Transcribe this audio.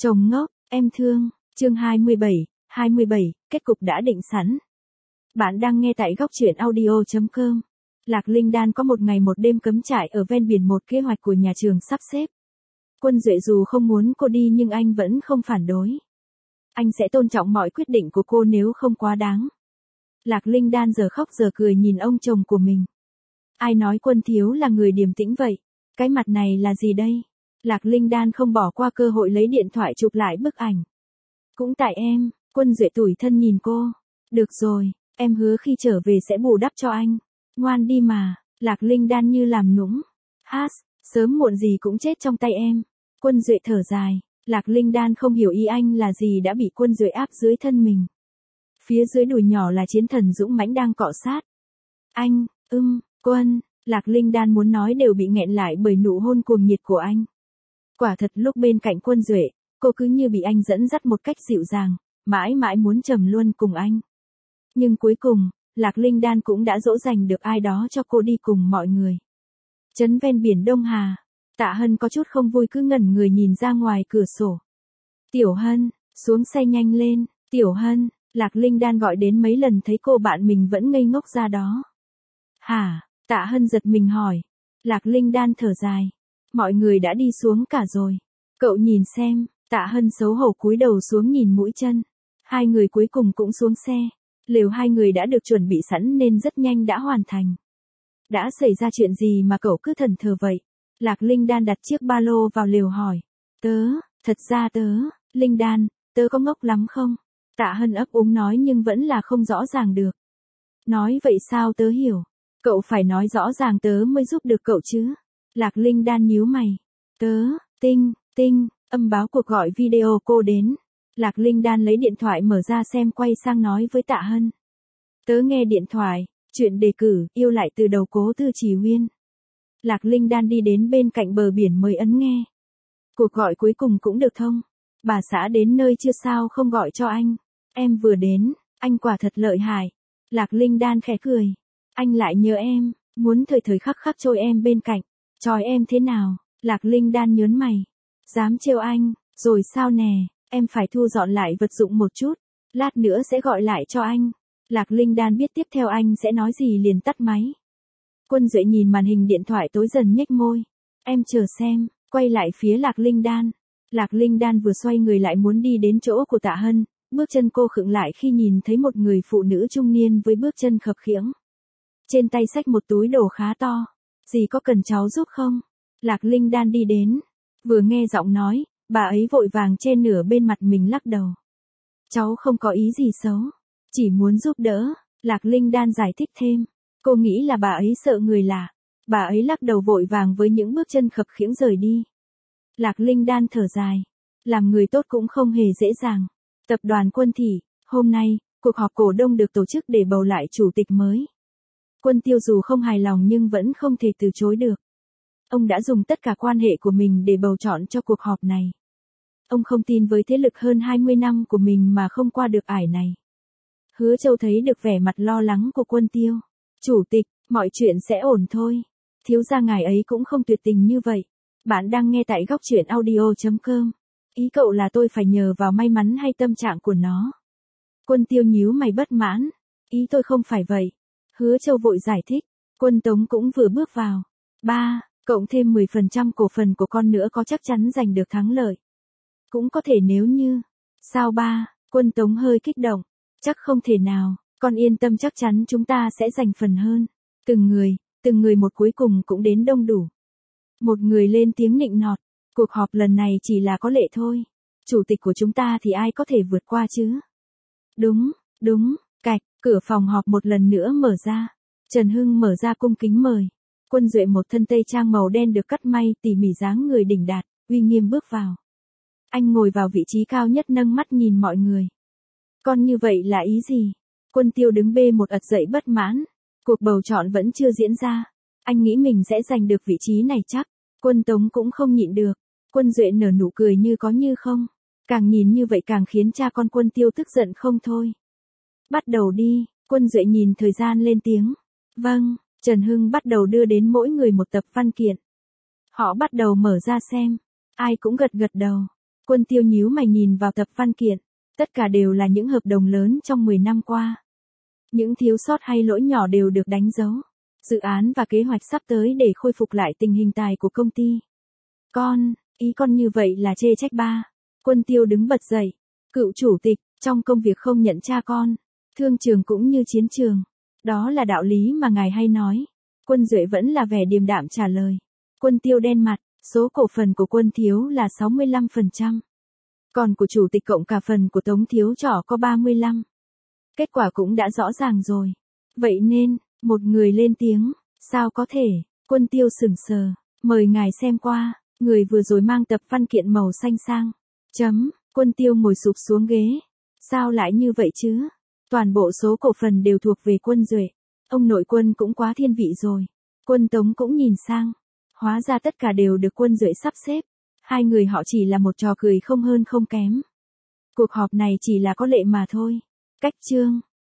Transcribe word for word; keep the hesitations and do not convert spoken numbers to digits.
Chồng ngốc, em thương, chương hai mươi bảy, hai mươi bảy, kết cục đã định sẵn. Bạn đang nghe tại góc truyện audio chấm com. Lạc Linh Đan có một ngày một đêm cắm trại ở ven biển, một kế hoạch của nhà trường sắp xếp. Quân Duệ dù không muốn cô đi nhưng anh vẫn không phản đối. Anh sẽ tôn trọng mọi quyết định của cô nếu không quá đáng. Lạc Linh Đan giờ khóc giờ cười nhìn ông chồng của mình. Ai nói Quân thiếu là người điềm tĩnh vậy? Cái mặt này là gì đây? Lạc Linh Đan không bỏ qua cơ hội lấy điện thoại chụp lại bức ảnh. Cũng tại em, Quân Duệ tủi thân nhìn cô. Được rồi, em hứa khi trở về sẽ bù đắp cho anh. Ngoan đi mà, Lạc Linh Đan như làm nũng. Hát, sớm muộn gì cũng chết trong tay em. Quân Duệ thở dài, Lạc Linh Đan không hiểu ý anh là gì đã bị Quân Duệ áp dưới thân mình. Phía dưới đùi nhỏ là chiến thần dũng mãnh đang cọ sát. Anh, ưm, Quân, Lạc Linh Đan muốn nói đều bị nghẹn lại bởi nụ hôn cuồng nhiệt của anh. Quả thật lúc bên cạnh Quân Duệ, cô cứ như bị anh dẫn dắt một cách dịu dàng, mãi mãi muốn trầm luân cùng anh. Nhưng cuối cùng, Lạc Linh Đan cũng đã dỗ dành được ai đó cho cô đi cùng mọi người. Trấn ven biển Đông Hà, Tạ Hân có chút không vui cứ ngẩn người nhìn ra ngoài cửa sổ. Tiểu Hân, xuống xe nhanh lên, Tiểu Hân, Lạc Linh Đan gọi đến mấy lần thấy cô bạn mình vẫn ngây ngốc ra đó. Hả, Tạ Hân giật mình hỏi. Lạc Linh Đan thở dài. Mọi người đã đi xuống cả rồi. Cậu nhìn xem, Tạ Hân xấu hổ cúi đầu xuống nhìn mũi chân. Hai người cuối cùng cũng xuống xe. Lều hai người đã được chuẩn bị sẵn nên rất nhanh đã hoàn thành. Đã xảy ra chuyện gì mà cậu cứ thần thờ vậy? Lạc Linh Đan đặt chiếc ba lô vào lều hỏi. Tớ, thật ra tớ, Linh Đan, tớ có ngốc lắm không? Tạ Hân ấp úng nói nhưng vẫn là không rõ ràng được. Nói vậy sao tớ hiểu? Cậu phải nói rõ ràng tớ mới giúp được cậu chứ. Lạc Linh Đan nhíu mày. Tớ, tinh, tinh, âm báo cuộc gọi video cô đến. Lạc Linh Đan lấy điện thoại mở ra xem quay sang nói với Tạ Hân. Tớ nghe điện thoại, chuyện đề cử, yêu lại từ đầu Cố Tư Trì Huyên. Lạc Linh Đan đi đến bên cạnh bờ biển mới ấn nghe. Cuộc gọi cuối cùng cũng được thông. Bà xã đến nơi chưa sao không gọi cho anh. Em vừa đến, anh quả thật lợi hại. Lạc Linh Đan khẽ cười. Anh lại nhớ em, muốn thời thời khắc khắc trôi em bên cạnh. Chói em thế nào? Lạc Linh Đan nhớn mày. Dám trêu anh, rồi sao nè, em phải thu dọn lại vật dụng một chút. Lát nữa sẽ gọi lại cho anh. Lạc Linh Đan biết tiếp theo anh sẽ nói gì liền tắt máy. Quân Duệ nhìn màn hình điện thoại tối dần nhếch môi. Em chờ xem, quay lại phía Lạc Linh Đan. Lạc Linh Đan vừa xoay người lại muốn đi đến chỗ của Tạ Hân, bước chân cô khựng lại khi nhìn thấy một người phụ nữ trung niên với bước chân khập khiễng. Trên tay xách một túi đồ khá to. Dì có cần cháu giúp không? Lạc Linh Đan đi đến. Vừa nghe giọng nói, bà ấy vội vàng che nửa bên mặt mình lắc đầu. Cháu không có ý gì xấu. Chỉ muốn giúp đỡ. Lạc Linh Đan giải thích thêm. Cô nghĩ là bà ấy sợ người lạ. Bà ấy lắc đầu vội vàng với những bước chân khập khiễng rời đi. Lạc Linh Đan thở dài. Làm người tốt cũng không hề dễ dàng. Tập đoàn Quân Thị, hôm nay, cuộc họp cổ đông được tổ chức để bầu lại chủ tịch mới. Quân Tiêu dù không hài lòng nhưng vẫn không thể từ chối được. Ông đã dùng tất cả quan hệ của mình để bầu chọn cho cuộc họp này. Ông không tin với thế lực hơn hai mươi năm của mình mà không qua được ải này. Hứa Châu thấy được vẻ mặt lo lắng của Quân Tiêu. Chủ tịch, mọi chuyện sẽ ổn thôi. Thiếu gia ngài ấy cũng không tuyệt tình như vậy. Bạn đang nghe tại góc truyện audio chấm com. Ý cậu là tôi phải nhờ vào may mắn hay tâm trạng của nó? Quân Tiêu nhíu mày bất mãn. Ý tôi không phải vậy. Hứa Châu vội giải thích. Quân Tống cũng vừa bước vào. Ba, cộng thêm mười phần trăm cổ phần của con nữa có chắc chắn giành được thắng lợi. Cũng có thể nếu như. Sao ba? Quân Tống hơi kích động. Chắc không thể nào, con yên tâm chắc chắn chúng ta sẽ giành phần hơn. Từng người, từng người một cuối cùng cũng đến đông đủ. Một người lên tiếng nịnh nọt. Cuộc họp lần này chỉ là có lệ thôi. Chủ tịch của chúng ta thì ai có thể vượt qua chứ? Đúng, đúng, cạch, cửa phòng họp một lần nữa mở ra. Trần Hưng mở ra cung kính mời. Quân Duệ một thân tây trang màu đen được cắt may tỉ mỉ dáng người đỉnh đạt, uy nghiêm bước vào. Anh ngồi vào vị trí cao nhất nâng mắt nhìn mọi người. Con như vậy là ý gì? Quân Tiêu đứng bê một ật dậy bất mãn. Cuộc bầu chọn vẫn chưa diễn ra. Anh nghĩ mình sẽ giành được vị trí này chắc. Quân Tống cũng không nhịn được. Quân Duệ nở nụ cười như có như không. Càng nhìn như vậy càng khiến cha con Quân Tiêu tức giận không thôi. Bắt đầu đi, Quân Duệ nhìn thời gian lên tiếng. Vâng, Trần Hưng bắt đầu đưa đến mỗi người một tập văn kiện. Họ bắt đầu mở ra xem. Ai cũng gật gật đầu. Quân Tiêu nhíu mày nhìn vào tập văn kiện. Tất cả đều là những hợp đồng lớn trong mười năm qua. Những thiếu sót hay lỗi nhỏ đều được đánh dấu. Dự án và kế hoạch sắp tới để khôi phục lại tình hình tài của công ty. Con, ý con như vậy là chê trách ba. Quân Tiêu đứng bật dậy. Cựu chủ tịch, trong công việc không nhận cha con. Thương trường cũng như chiến trường. Đó là đạo lý mà ngài hay nói. Quân Duệ vẫn là vẻ điềm đạm trả lời. Quân Tiêu đen mặt, số cổ phần của Quân Thiếu là sáu mươi lăm phần trăm. Còn của chủ tịch cộng cả phần của Tống Thiếu Trỏ có ba mươi lăm. Kết quả cũng đã rõ ràng rồi. Vậy nên, một người lên tiếng, sao có thể, Quân Tiêu sững sờ, mời ngài xem qua, người vừa rồi mang tập văn kiện màu xanh sang. Chấm, Quân Tiêu ngồi sụp xuống ghế. Sao lại như vậy chứ? Toàn bộ số cổ phần đều thuộc về Quân Duệ. Ông nội Quân cũng quá thiên vị rồi. Quân Tống cũng nhìn sang. Hóa ra tất cả đều được Quân Duệ sắp xếp. Hai người họ chỉ là một trò cười không hơn không kém. Cuộc họp này chỉ là có lệ mà thôi. Cách chương